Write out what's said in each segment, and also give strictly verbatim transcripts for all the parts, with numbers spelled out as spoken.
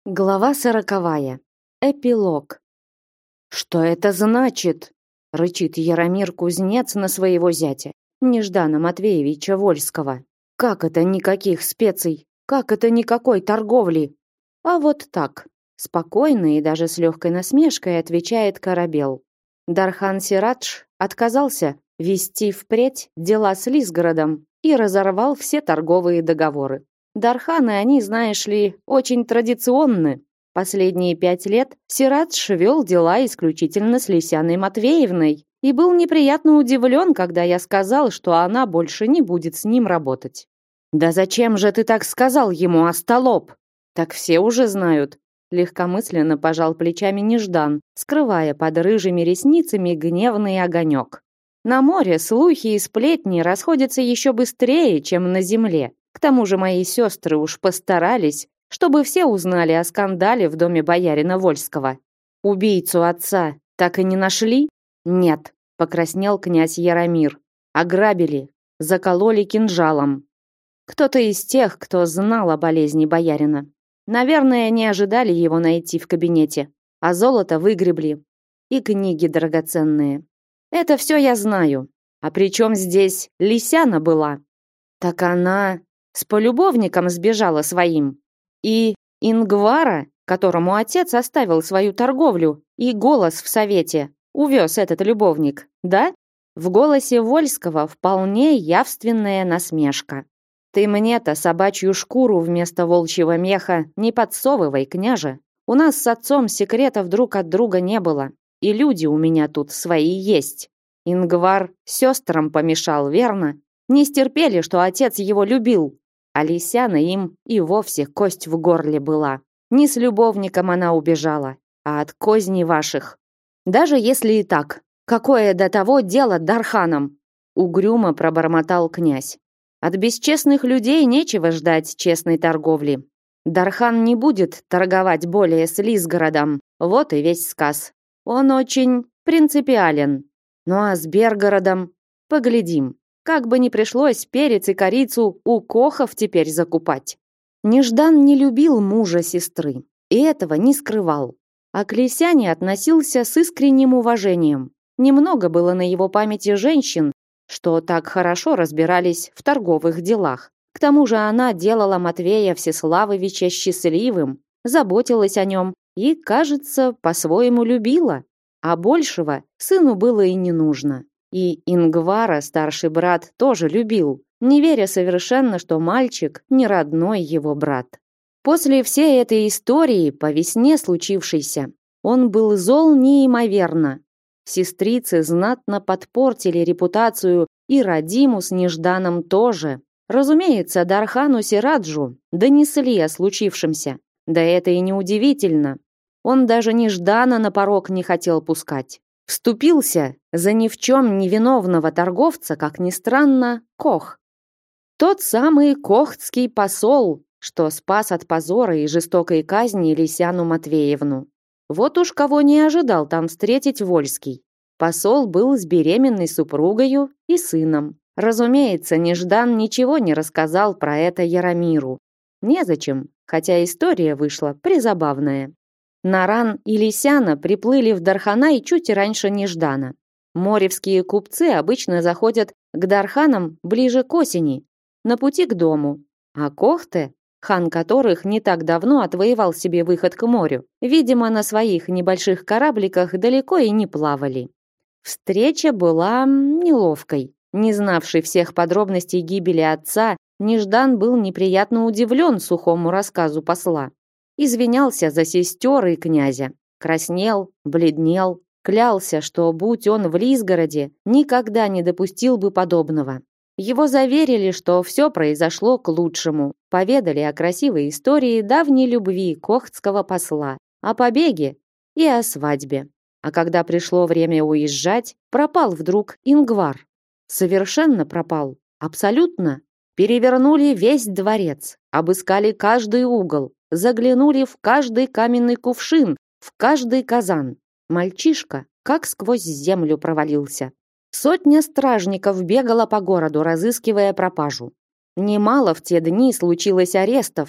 Глава сороковая. Эпилог. «Что это значит?» — рычит Яромир-кузнец на своего зятя, Неждана Матвеевича Вольского. «Как это никаких специй? Как это никакой торговли?» «А вот так», — спокойно и даже с легкой насмешкой отвечает Корабел. Дархан Сирадж отказался вести впредь дела с Лисгородом и разорвал все торговые договоры. Дарханы, они, знаешь ли, очень традиционны. Последние пять лет Сирадж вел дела исключительно с Лисяной Матвеевной и был неприятно удивлен, когда я сказал, что она больше не будет с ним работать. «Да зачем же ты так сказал ему, остолоп?» «Так все уже знают», — легкомысленно пожал плечами Неждан, скрывая под рыжими ресницами гневный огонек. «На море слухи и сплетни расходятся еще быстрее, чем на земле. К тому же мои сестры уж постарались, чтобы все узнали о скандале в доме боярина Вольского. Убийцу отца так и не нашли? Нет, покраснел князь Яромир. Ограбили, закололи кинжалом. Кто-то из тех, кто знал о болезни боярина. Наверное, не ожидали его найти в кабинете, а золото выгребли. И книги драгоценные. Это все я знаю. А при чем здесь Лисяна была? Так она... с полюбовником сбежала своим. И Ингвара, которому отец оставил свою торговлю и голос в совете, увез этот любовник, да? В голосе Вольского вполне явственная насмешка. Ты мне-то собачью шкуру вместо волчьего меха не подсовывай, княже. У нас с отцом секретов друг от друга не было, и люди у меня тут свои есть. Ингвар сестрам помешал, верно? Не стерпели, что отец его любил. А Лисяна им и вовсе кость в горле была. Не с любовником она убежала, а от козней ваших. Даже если и так, какое до того дело Дарханам? Угрюмо пробормотал князь. От бесчестных людей нечего ждать честной торговли. Дархан не будет торговать более с Лисгородом. Вот и весь сказ. Он очень принципиален. Ну а с Бергородом поглядим. Как бы ни пришлось перец и корицу у кохов теперь закупать. Неждан не любил мужа сестры и этого не скрывал. А к Лисяне относился с искренним уважением. Немного было на его памяти женщин, что так хорошо разбирались в торговых делах. К тому же она делала Матвея Всеславовича счастливым, заботилась о нем и, кажется, по-своему любила. А большего сыну было и не нужно. И Ингвара старший брат тоже любил, не веря совершенно, что мальчик не родной его брат. После всей этой истории, по весне случившейся, он был зол неимоверно. Сестрицы знатно подпортили репутацию и Радиму с Нежданом тоже. Разумеется, Дархану Сираджу донесли о случившемся. Да это и не удивительно. Он даже Неждана на порог не хотел пускать. Вступился за ни в чем невиновного торговца, как ни странно, Кох. Тот самый кохтский посол, что спас от позора и жестокой казни Лисяну Матвеевну. Вот уж кого не ожидал там встретить Вольский. Посол был с беременной супругою и сыном. Разумеется, Неждан ничего не рассказал про это Яромиру. Незачем, хотя история вышла призабавная. Наран и Лисяна приплыли в Дарханай чуть раньше Неждана. Моревские купцы обычно заходят к Дарханам ближе к осени, на пути к дому. А Кохте, хан которых не так давно отвоевал себе выход к морю, видимо, на своих небольших корабликах далеко и не плавали. Встреча была неловкой. Не знавший всех подробностей гибели отца, Неждан был неприятно удивлен сухому рассказу посла. Извинялся за сестер и князя. Краснел, бледнел, клялся, что, будь он в Лисгороде, никогда не допустил бы подобного. Его заверили, что все произошло к лучшему. Поведали о красивой истории давней любви кохтского посла, о побеге и о свадьбе. А когда пришло время уезжать, пропал вдруг Ингвар. Совершенно пропал. Абсолютно. Перевернули весь дворец, обыскали каждый угол, заглянули в каждый каменный кувшин, в каждый казан. Мальчишка как сквозь землю провалился. Сотня стражников бегала по городу, разыскивая пропажу. Немало в те дни случилось арестов.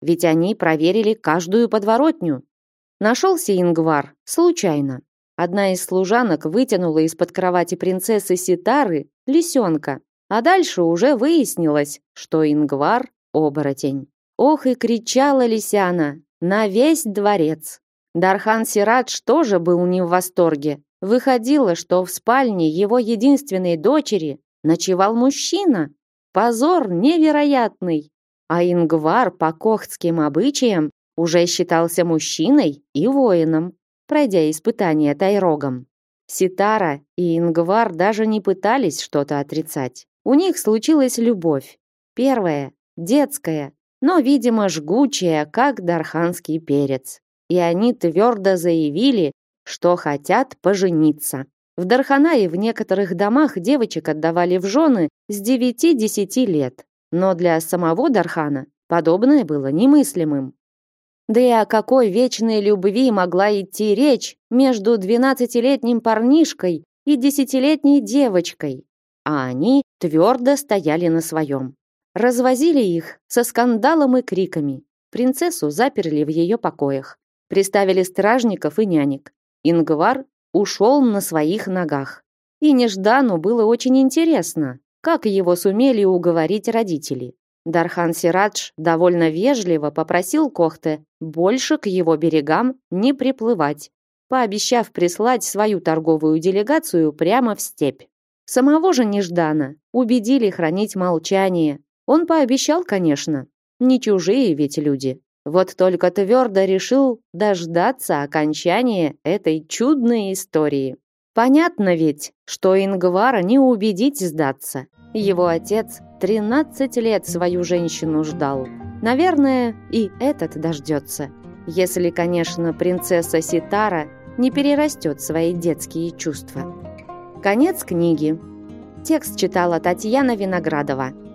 ведь они проверили каждую подворотню. Нашелся Ингвар случайно. Одна из служанок вытянула из-под кровати принцессы Ситары лисенка, а дальше уже выяснилось, что Ингвар — оборотень. Ох и кричала Лисяна на весь дворец. Дархан Сирадж тоже был не в восторге. Выходило, что в спальне его единственной дочери ночевал мужчина. Позор невероятный. А Ингвар по кохтским обычаям уже считался мужчиной и воином, пройдя испытание тайрогом. Ситара и Ингвар даже не пытались что-то отрицать. У них случилась любовь. Первая, детская, но, видимо, жгучая, как дарханский перец. И они твердо заявили, что хотят пожениться. В Дарханае в некоторых домах девочек отдавали в жены с девяти-десяти лет. Но для самого Дархана подобное было немыслимым. Да и о какой вечной любви могла идти речь между двенадцатилетним парнишкой и десятилетней девочкой? А они твердо стояли на своем. Развозили их со скандалом и криками. Принцессу заперли в ее покоях. Приставили стражников и нянек. Ингвар ушел на своих ногах. И Неждану было очень интересно, как его сумели уговорить родители. Дархан Сирадж довольно вежливо попросил Кохте больше к его берегам не приплывать, пообещав прислать свою торговую делегацию прямо в степь. Самого же Неждана убедили хранить молчание. Он пообещал, конечно, не чужие ведь люди. Вот только твердо решил дождаться окончания этой чудной истории. Понятно ведь, что Ингвара не убедить сдаться. Его отец тринадцать лет свою женщину ждал. Наверное, и этот дождется. Если, конечно, принцесса Ситара не перерастет свои детские чувства. Конец книги. Текст читала Татьяна Виноградова.